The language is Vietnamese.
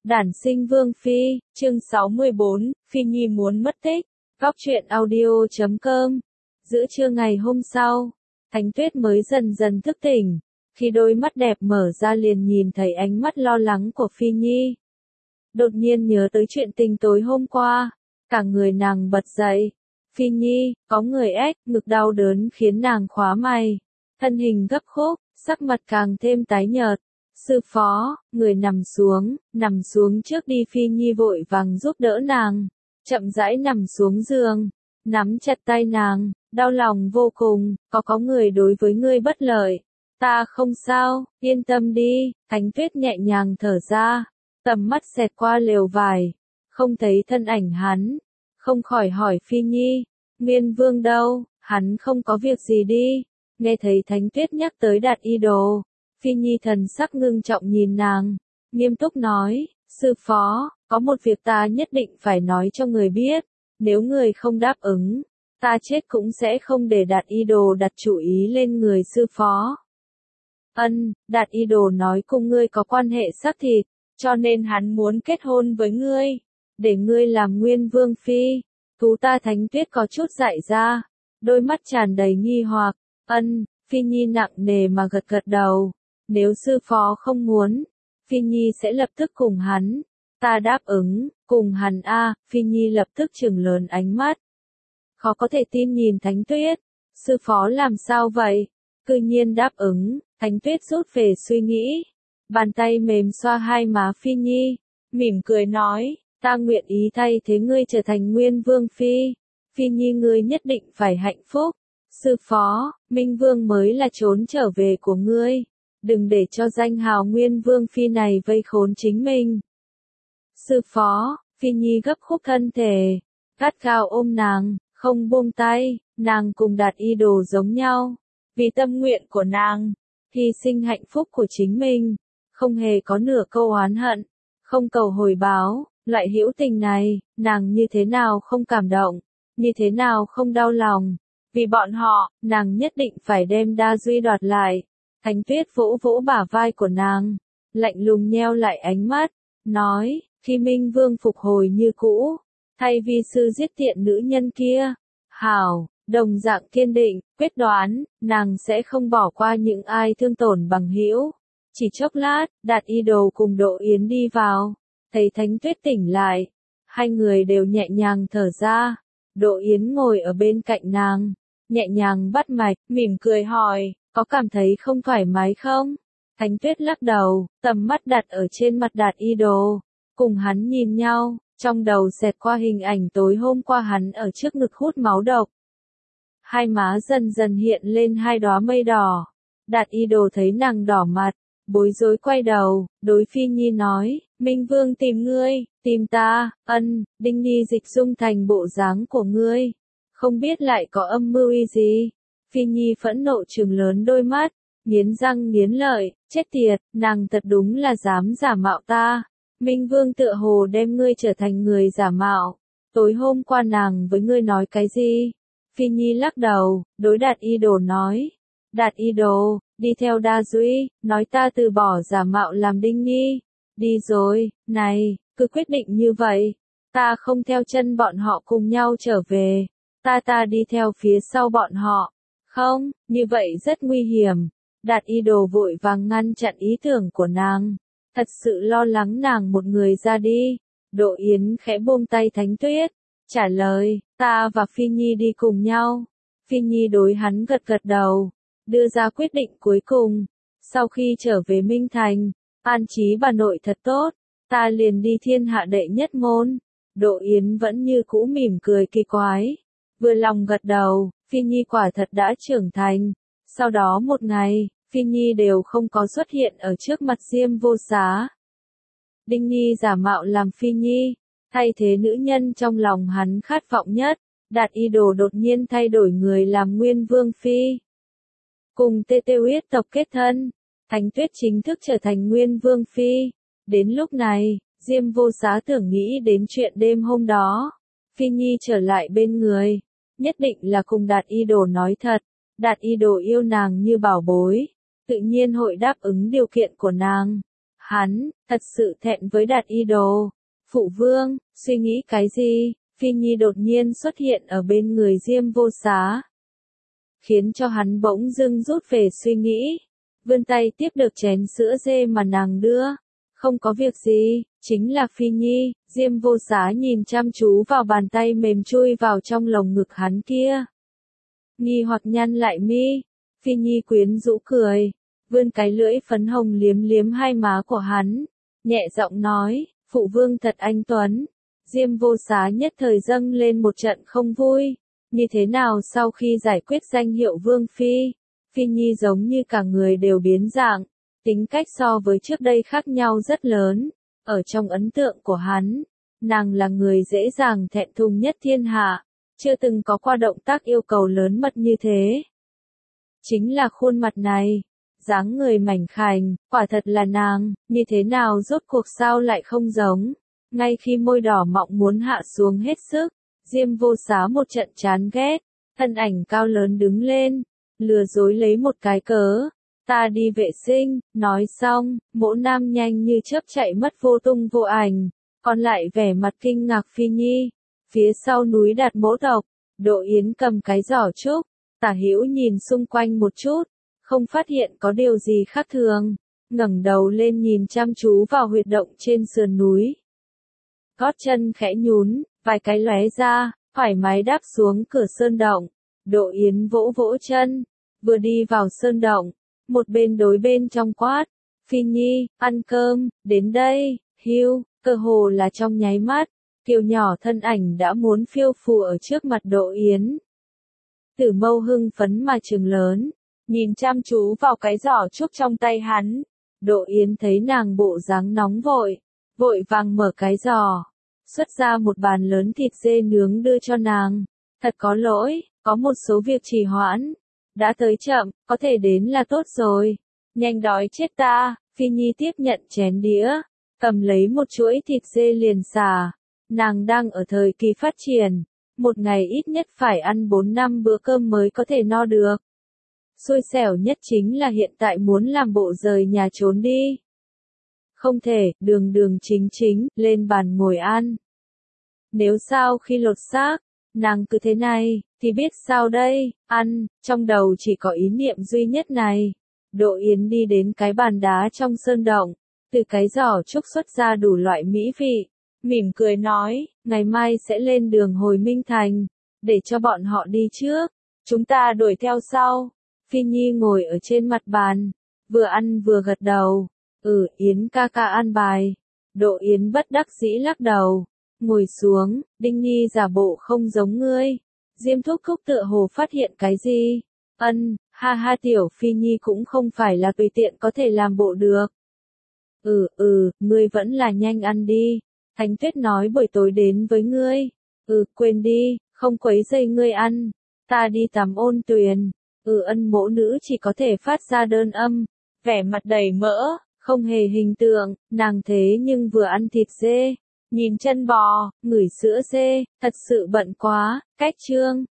Đản sinh Vương Phi, chương 64, Phi Nhi muốn mất tích. Góc truyện audio.com. Giữa trưa ngày hôm sau, Thánh Tuyết mới dần dần thức tỉnh. Khi đôi mắt đẹp mở ra liền nhìn thấy ánh mắt lo lắng của Phi Nhi. Đột nhiên nhớ tới chuyện tình tối hôm qua, cả người nàng bật dậy. Phi Nhi, có người ếch, ngực đau đớn khiến nàng khóa mày. Thân hình gấp khúc, sắc mặt càng thêm tái nhợt. Sư phó, người nằm xuống trước đi. Phi Nhi vội vàng giúp đỡ nàng, chậm rãi nằm xuống giường, nắm chặt tay nàng, đau lòng vô cùng, có người đối với ngươi bất lợi. Ta không sao, yên tâm đi. Thánh Tuyết nhẹ nhàng thở ra, tầm mắt xẹt qua lều vải, không thấy thân ảnh hắn, không khỏi hỏi Phi Nhi, Nguyên Vương đâu, hắn không có việc gì đi. Nghe thấy Thánh Tuyết nhắc tới Đạt Y Đồ, Phi Nhi thần sắc ngưng trọng nhìn nàng, nghiêm túc nói, sư phó, có một việc ta nhất định phải nói cho người biết, nếu người không đáp ứng, ta chết cũng sẽ không để Đạt Y Đồ đặt chủ ý lên người sư phó. Đạt Y Đồ nói cùng ngươi có quan hệ xác thịt, cho nên hắn muốn kết hôn với ngươi, để ngươi làm Nguyên Vương Phi. Tú ta Thánh Tuyết có chút dại ra, đôi mắt tràn đầy nghi hoặc. Phi Nhi nặng nề mà gật gật đầu. Nếu sư phó không muốn, Phi Nhi sẽ lập tức cùng hắn. Ta đáp ứng, cùng hắn a. Phi Nhi lập tức trừng lớn ánh mắt. Khó có thể tin nhìn Thánh Tuyết. Sư phó làm sao vậy? Cư nhiên đáp ứng. Thánh Tuyết rút về suy nghĩ. Bàn tay mềm xoa hai má Phi Nhi, mỉm cười nói, ta nguyện ý thay thế ngươi trở thành Nguyên Vương Phi. Phi Nhi ngươi nhất định phải hạnh phúc. Sư phó, Minh Vương mới là trốn trở về của ngươi. Đừng để cho danh hào Nguyên Vương Phi này vây khốn chính mình. Sư phó, Phi Nhi gấp khúc thân thể, gắt gao ôm nàng, không buông tay. Nàng cùng Đạt Y Đồ giống nhau, vì tâm nguyện của nàng, hy sinh hạnh phúc của chính mình, không hề có nửa câu oán hận, không cầu hồi báo. Loại hữu tình này, nàng như thế nào không cảm động, như thế nào không đau lòng. Vì bọn họ, nàng nhất định phải đem Đa Duy đoạt lại. Thánh Tuyết vỗ vỗ bả vai của nàng, lạnh lùng nheo lại ánh mắt, nói, khi Minh Vương phục hồi như cũ, thay vì sư giết tiện nữ nhân kia, hảo, đồng dạng kiên định, quyết đoán, nàng sẽ không bỏ qua những ai thương tổn bằng hữu. Chỉ chốc lát, Đạt Y Đồ cùng Đỗ Yến đi vào, thấy Thánh Tuyết tỉnh lại, hai người đều nhẹ nhàng thở ra. Đỗ Yến ngồi ở bên cạnh nàng, nhẹ nhàng bắt mạch, mỉm cười hỏi, có cảm thấy không thoải mái không? Thánh Tuyết lắc đầu, tầm mắt đặt ở trên mặt Đạt Y Đồ, cùng hắn nhìn nhau, trong đầu xẹt qua hình ảnh tối hôm qua hắn ở trước ngực hút máu độc. Hai má dần dần hiện lên hai đóa mây đỏ. Đạt Y Đồ thấy nàng đỏ mặt, bối rối quay đầu, đối Phi Nhi nói, Minh Vương tìm ngươi, tìm ta. Đinh Nhi dịch dung thành bộ dáng của ngươi, không biết lại có âm mưu gì. Phi Nhi phẫn nộ trừng lớn đôi mắt, nghiến răng nghiến lợi, chết tiệt, nàng thật đúng là dám giả mạo ta. Minh Vương tựa hồ đem ngươi trở thành người giả mạo. Tối hôm qua nàng với ngươi nói cái gì? Phi Nhi lắc đầu, đối Đạt Y Đồ nói, Đạt Y Đồ, đi theo Đa Duy, nói ta từ bỏ giả mạo làm Đinh Nhi. Đi rồi, này, cứ quyết định như vậy. Ta không theo chân bọn họ cùng nhau trở về. Ta đi theo phía sau bọn họ. Không, như vậy rất nguy hiểm. Đạt Y Đồ vội vàng ngăn chặn ý tưởng của nàng. Thật sự lo lắng nàng một người ra đi. Đỗ Yến khẽ buông tay Thánh Tuyết, trả lời, ta và Phi Nhi đi cùng nhau. Phi Nhi đối hắn gật gật đầu, đưa ra quyết định cuối cùng. Sau khi trở về Minh Thành, an trí bà nội thật tốt, ta liền đi thiên hạ đệ nhất môn. Đỗ Yến vẫn như cũ mỉm cười kỳ quái, vừa lòng gật đầu. Phi Nhi quả thật đã trưởng thành. Sau đó một ngày, Phi Nhi đều không có xuất hiện ở trước mặt Diêm Vô Xá. Đinh Nhi giả mạo làm Phi Nhi, thay thế nữ nhân trong lòng hắn khát vọng nhất. Đạt Y Đồ đột nhiên thay đổi người làm Nguyên Vương Phi, cùng Tê Tê Uyết tộc kết thân. Thánh Tuyết chính thức trở thành Nguyên Vương Phi. Đến lúc này, Diêm Vô Xá tưởng nghĩ đến chuyện đêm hôm đó. Phi Nhi trở lại bên người, nhất định là cùng Đạt Y Đồ nói thật. Đạt Y Đồ yêu nàng như bảo bối, tự nhiên hội đáp ứng điều kiện của nàng. Hắn, thật sự thẹn với Đạt Y Đồ. Phụ vương, suy nghĩ cái gì? Phi Nhi đột nhiên xuất hiện ở bên người Diêm Vô Xá, khiến cho hắn bỗng dưng rút về suy nghĩ. Vươn tay tiếp được chén sữa dê mà nàng đưa. Không có việc gì, chính là Phi Nhi. Diêm Vô Xá nhìn chăm chú vào bàn tay mềm chui vào trong lồng ngực hắn kia. Nghi hoặc nhăn lại mi. Phi Nhi quyến rũ cười, vươn cái lưỡi phấn hồng liếm liếm hai má của hắn, nhẹ giọng nói, phụ vương thật anh tuấn. Diêm Vô Xá nhất thời dâng lên một trận không vui. Như thế nào sau khi giải quyết danh hiệu vương phi, Phi Nhi giống như cả người đều biến dạng, tính cách so với trước đây khác nhau rất lớn. Ở trong ấn tượng của hắn, nàng là người dễ dàng thẹn thùng nhất thiên hạ, chưa từng có qua động tác yêu cầu lớn mật như thế. Chính là khuôn mặt này, dáng người mảnh khảnh, quả thật là nàng, như thế nào rốt cuộc sao lại không giống. Ngay khi môi đỏ mọng muốn hạ xuống hết sức, Diêm Vô Xá một trận chán ghét, thân ảnh cao lớn đứng lên, lừa dối lấy một cái cớ. Ta đi vệ sinh, nói xong, Mỗ Nam nhanh như chớp chạy mất vô tung vô ảnh, còn lại vẻ mặt kinh ngạc Phi Nhi. Phía sau núi Đạt Mỗ tộc, Đỗ Yến cầm cái giỏ trúc, tả hữu nhìn xung quanh một chút, không phát hiện có điều gì khác thường, ngẩng đầu lên nhìn chăm chú vào huyệt động trên sườn núi. Gót chân khẽ nhún, vài cái lóe ra, thoải mái đáp xuống cửa sơn động. Đỗ Yến vỗ vỗ chân, vừa đi vào sơn động, một bên đối bên trong quát, Phi Nhi, ăn cơm, đến đây, hiu, cơ hồ là trong nháy mắt, kiều nhỏ thân ảnh đã muốn phiêu phù ở trước mặt Đỗ Yến. Tử Mâu hưng phấn mà trừng lớn, nhìn chăm chú vào cái giỏ trúc trong tay hắn. Đỗ Yến thấy nàng bộ dáng nóng vội, vội vàng mở cái giỏ, xuất ra một bàn lớn thịt dê nướng đưa cho nàng. Thật có lỗi, có một số việc trì hoãn. Đã tới chậm, có thể đến là tốt rồi. Nhanh đói chết ta. Phi Nhi tiếp nhận chén đĩa, cầm lấy một chuỗi thịt dê liền xả. Nàng đang ở thời kỳ phát triển, một ngày ít nhất phải ăn 4-5 bữa cơm mới có thể no được. Xui xẻo nhất chính là hiện tại muốn làm bộ rời nhà trốn đi. Không thể, đường đường chính chính, lên bàn ngồi ăn. Nếu sau khi lột xác, nàng cứ thế này, thì biết sao đây, ăn, trong đầu chỉ có ý niệm duy nhất này. Đỗ Yến đi đến cái bàn đá trong sơn động, từ cái giỏ trúc xuất ra đủ loại mỹ vị, mỉm cười nói, ngày mai sẽ lên đường hồi Minh Thành, để cho bọn họ đi trước, chúng ta đuổi theo sau. Phi Nhi ngồi ở trên mặt bàn, vừa ăn vừa gật đầu, Yến ca ca an bài. Đỗ Yến bất đắc dĩ lắc đầu, ngồi xuống, Đinh Nhi giả bộ không giống ngươi. Diêm Thúc Thúc tựa hồ phát hiện cái gì? Ha ha, tiểu Phi Nhi cũng không phải là tùy tiện có thể làm bộ được. Ngươi vẫn là nhanh ăn đi. Thánh Tuyết nói buổi tối đến với ngươi. Quên đi, không quấy rầy ngươi ăn. Ta đi tắm ôn tuyền. Ân mỗ nữ chỉ có thể phát ra đơn âm, vẻ mặt đầy mỡ, không hề hình tượng, nàng thế nhưng vừa ăn thịt dê, nhìn chân bò, ngửi sữa dê, thật sự bận quá. Cách chương